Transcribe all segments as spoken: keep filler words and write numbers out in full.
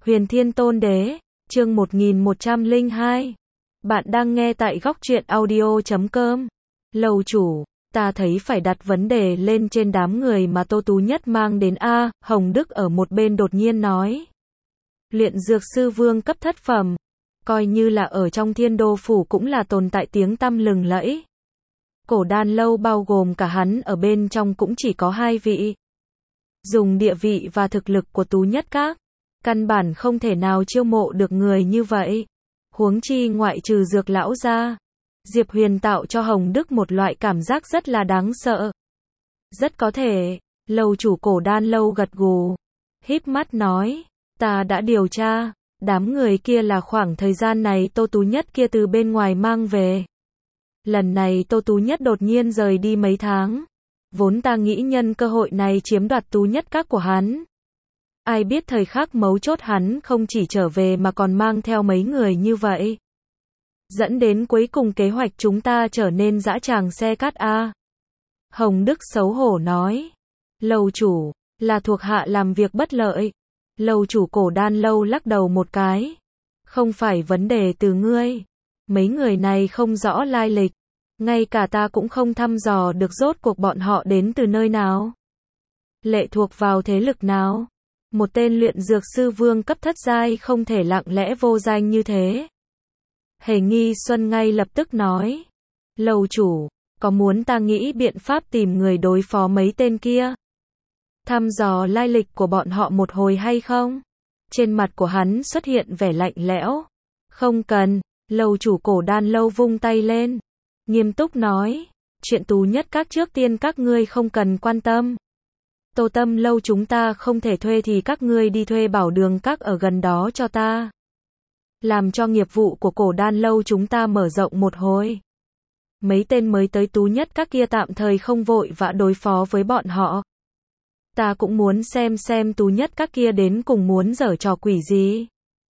Huyền Thiên Tôn Đế, chương một nghìn một trăm lẻ hai. Bạn đang nghe tại góc truyện audio chấm com. Lầu chủ, ta thấy phải đặt vấn đề lên trên đám người mà Tô Tú Nhất mang đến a. Hồng Đức ở một bên đột nhiên nói. Luyện dược sư vương cấp thất phẩm, coi như là ở trong Thiên Đô phủ cũng là tồn tại tiếng tăm lừng lẫy. Cổ Đan lâu bao gồm cả hắn ở bên trong cũng chỉ có hai vị. Dùng địa vị và thực lực của Tú Nhất Các, căn bản không thể nào chiêu mộ được người như vậy. Huống chi ngoại trừ Dược lão ra, Diệp Huyền tạo cho Hồng Đức một loại cảm giác rất là đáng sợ. Rất có thể, lầu chủ Cổ Đan lâu gật gù, híp mắt nói, ta đã điều tra, đám người kia là khoảng thời gian này Tô Tú Nhất kia từ bên ngoài mang về. Lần này Tô Tú Nhất đột nhiên rời đi mấy tháng, vốn ta nghĩ nhân cơ hội này chiếm đoạt Tú Nhất Các của hắn. Ai biết thời khắc mấu chốt hắn không chỉ trở về mà còn mang theo mấy người như vậy. Dẫn đến cuối cùng kế hoạch chúng ta trở nên dã tràng xe cát a. Hồng Đức xấu hổ nói. Lầu chủ, là thuộc hạ làm việc bất lợi. Lầu chủ Cổ Đan lâu lắc đầu một cái. Không phải vấn đề từ ngươi. Mấy người này không rõ lai lịch. Ngay cả ta cũng không thăm dò được rốt cuộc bọn họ đến từ nơi nào. Lệ thuộc vào thế lực nào. Một tên luyện dược sư vương cấp thất giai không thể lặng lẽ vô danh như thế. Hề Nghi Xuân ngay lập tức nói. Lầu chủ, có muốn ta nghĩ biện pháp tìm người đối phó mấy tên kia? Thăm dò lai lịch của bọn họ một hồi hay không? Trên mặt của hắn xuất hiện vẻ lạnh lẽo. Không cần, lầu chủ Cổ Đan lâu vung tay lên. Nghiêm túc nói. Chuyện Tú Nhất Các trước tiên các ngươi không cần quan tâm. Tô Tâm lâu chúng ta không thể thuê thì các ngươi đi thuê Bảo Đường Các ở gần đó cho ta. Làm cho nghiệp vụ của Cổ Đan lâu chúng ta mở rộng một hồi. Mấy tên mới tới Tú Nhất Các kia tạm thời không vội vã đối phó với bọn họ. Ta cũng muốn xem xem Tú Nhất Các kia đến cùng muốn giở trò quỷ gì.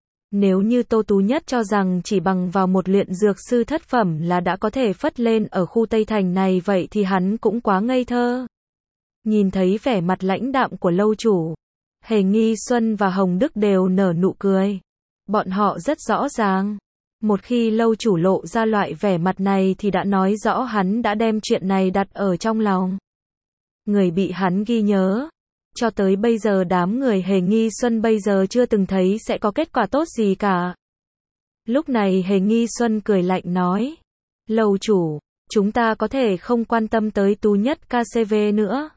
Nếu như Tô Tú Nhất cho rằng chỉ bằng vào một luyện dược sư thất phẩm là đã có thể phất lên ở khu Tây Thành này vậy thì hắn cũng quá ngây thơ. Nhìn thấy vẻ mặt lãnh đạm của lâu chủ, Hề Nghi Xuân và Hồng Đức đều nở nụ cười. Bọn họ rất rõ ràng, một khi lâu chủ lộ ra loại vẻ mặt này thì đã nói rõ hắn đã đem chuyện này đặt ở trong lòng. Người bị hắn ghi nhớ. Cho tới bây giờ đám người Hề Nghi Xuân bây giờ chưa từng thấy sẽ có kết quả tốt gì cả. Lúc này Hề Nghi Xuân cười lạnh nói. Lầu chủ, chúng ta có thể không quan tâm tới Tú Nhất ca xê vê nữa.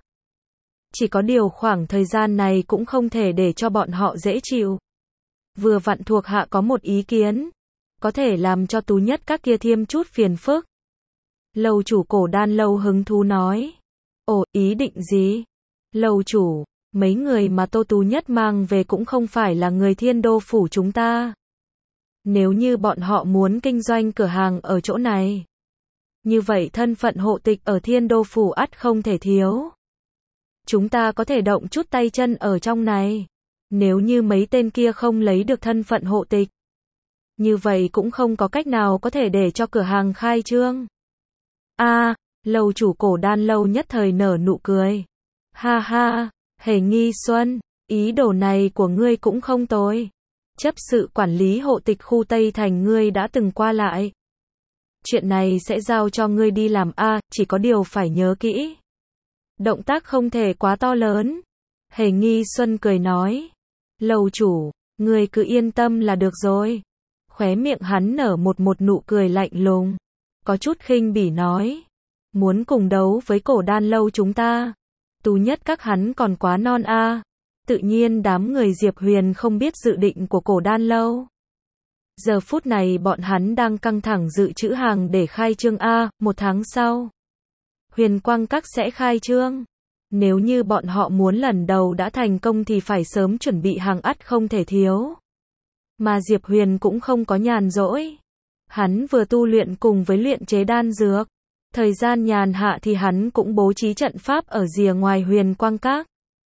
Chỉ có điều khoảng thời gian này cũng không thể để cho bọn họ dễ chịu. Vừa vặn thuộc hạ có một ý kiến. Có thể làm cho Tú Nhất Các kia thêm chút phiền phức. Lầu chủ Cổ Đan lâu hứng thú nói. Ồ, ý định gì? Lầu chủ, mấy người mà Tô Tú Nhất mang về cũng không phải là người Thiên Đô phủ chúng ta. Nếu như bọn họ muốn kinh doanh cửa hàng ở chỗ này, như vậy thân phận hộ tịch ở Thiên Đô phủ ắt không thể thiếu. Chúng ta có thể động chút tay chân ở trong này. Nếu như mấy tên kia không lấy được thân phận hộ tịch, như vậy cũng không có cách nào có thể để cho cửa hàng khai trương. A, à, lầu chủ Cổ Đan lâu nhất thời nở nụ cười. Ha ha, Hề Nghi Xuân, ý đồ này của ngươi cũng không tồi. Chấp sự quản lý hộ tịch khu Tây Thành ngươi đã từng qua lại. Chuyện này sẽ giao cho ngươi đi làm a, à, chỉ có điều phải nhớ kỹ. Động tác không thể quá to lớn. Hề Nghi Xuân cười nói. Lầu chủ, ngươi cứ yên tâm là được rồi. Khóe miệng hắn nở một một nụ cười lạnh lùng. Có chút khinh bỉ nói. Muốn cùng đấu với Cổ Đan lâu chúng ta. Tú Nhất Các hắn còn quá non a. À. Tự nhiên đám người Diệp Huyền không biết dự định của Cổ Đan lâu. Giờ phút này bọn hắn đang căng thẳng dự trữ hàng để khai trương a. À, một tháng sau. Huyền Quang Các sẽ khai trương. Nếu như bọn họ muốn lần đầu đã thành công thì phải sớm chuẩn bị hàng ắt không thể thiếu. Mà Diệp Huyền cũng không có nhàn rỗi. Hắn vừa tu luyện cùng với luyện chế đan dược. Thời gian nhàn hạ thì hắn cũng bố trí trận pháp ở rìa ngoài Huyền Quang Các.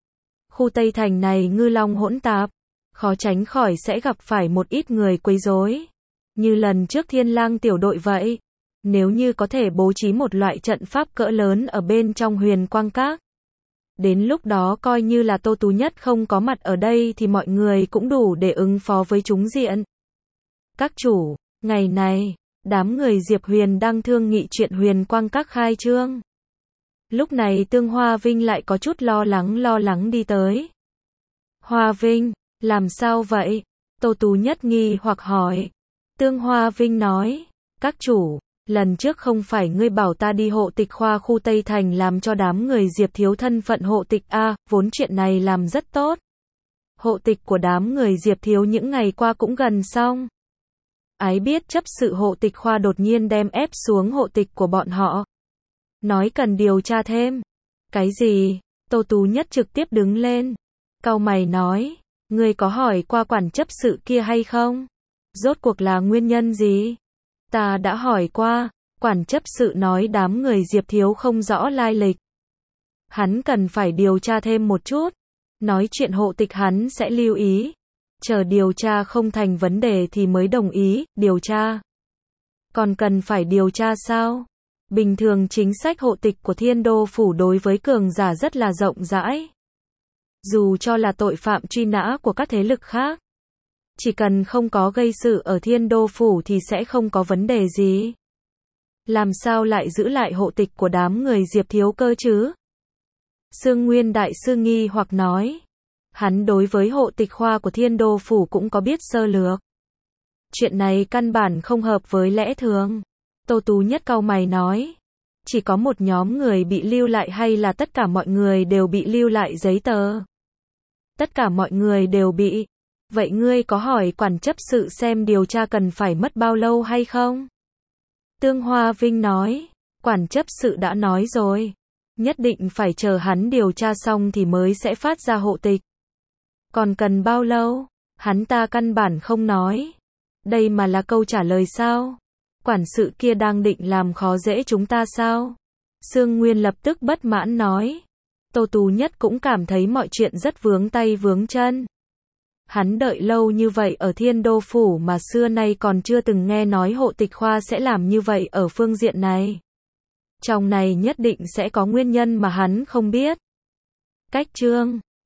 Khu Tây Thành này ngư long hỗn tạp, khó tránh khỏi sẽ gặp phải một ít người quấy rối. Như lần trước Thiên Lang tiểu đội vậy. Nếu như có thể bố trí một loại trận pháp cỡ lớn ở bên trong Huyền Quang Các, Đến lúc đó coi như là Tô Tú Nhất không có mặt ở đây thì mọi người cũng đủ để ứng phó với chúng diện. Các chủ, ngày này, đám người Diệp Huyền đang thương nghị chuyện Huyền Quang Các khai trương. Lúc này Tương Hoa Vinh lại có chút lo lắng lo lắng đi tới. Hoa Vinh, làm sao vậy? Tô Tú Nhất nghi hoặc hỏi. Tương Hoa Vinh nói, các chủ, lần trước không phải ngươi bảo ta đi hộ tịch khoa khu Tây Thành làm cho đám người Diệp thiếu thân phận hộ tịch a, vốn chuyện này làm rất tốt. Hộ tịch của đám người Diệp thiếu những ngày qua cũng gần xong. Ái biết chấp sự hộ tịch khoa đột nhiên đem ép xuống hộ tịch của bọn họ. Nói cần điều tra thêm. Cái gì? Tô Tú Nhất trực tiếp đứng lên. Cau mày nói, ngươi có hỏi qua quản chấp sự kia hay không? Rốt cuộc là nguyên nhân gì? Ta đã hỏi qua, quản chấp sự nói đám người Diệp thiếu không rõ lai lịch. Hắn cần phải điều tra thêm một chút. Nói chuyện hộ tịch hắn sẽ lưu ý. Chờ điều tra không thành vấn đề thì mới đồng ý, điều tra. Còn cần phải điều tra sao? Bình thường chính sách hộ tịch của Thiên Đô Phủ đối với cường giả rất là rộng rãi. Dù cho là tội phạm truy nã của các thế lực khác. Chỉ cần không có gây sự ở Thiên Đô Phủ thì sẽ không có vấn đề gì. Làm sao lại giữ lại hộ tịch của đám người Diệp thiếu cơ chứ? Sương Nguyên Đại Sư nghi hoặc nói. Hắn đối với hộ tịch khoa của Thiên Đô Phủ cũng có biết sơ lược. Chuyện này căn bản không hợp với lẽ thường. Tô Tú Nhất cau mày nói. Chỉ có một nhóm người bị lưu lại hay là tất cả mọi người đều bị lưu lại giấy tờ? Tất cả mọi người đều bị. Vậy ngươi có hỏi quản chấp sự xem điều tra cần phải mất bao lâu hay không? Tương Hoa Vinh nói. Quản chấp sự đã nói rồi. Nhất định phải chờ hắn điều tra xong thì mới sẽ phát ra hộ tịch. Còn cần bao lâu? Hắn ta căn bản không nói. Đây mà là câu trả lời sao? Quản sự kia đang định làm khó dễ chúng ta sao? Sương Nguyên lập tức bất mãn nói. Tô Tú Nhất cũng cảm thấy mọi chuyện rất vướng tay vướng chân. Hắn đợi lâu như vậy ở Thiên Đô Phủ mà xưa nay còn chưa từng nghe nói hộ tịch khoa sẽ làm như vậy ở phương diện này. Trong này nhất định sẽ có nguyên nhân mà hắn không biết. Cách chương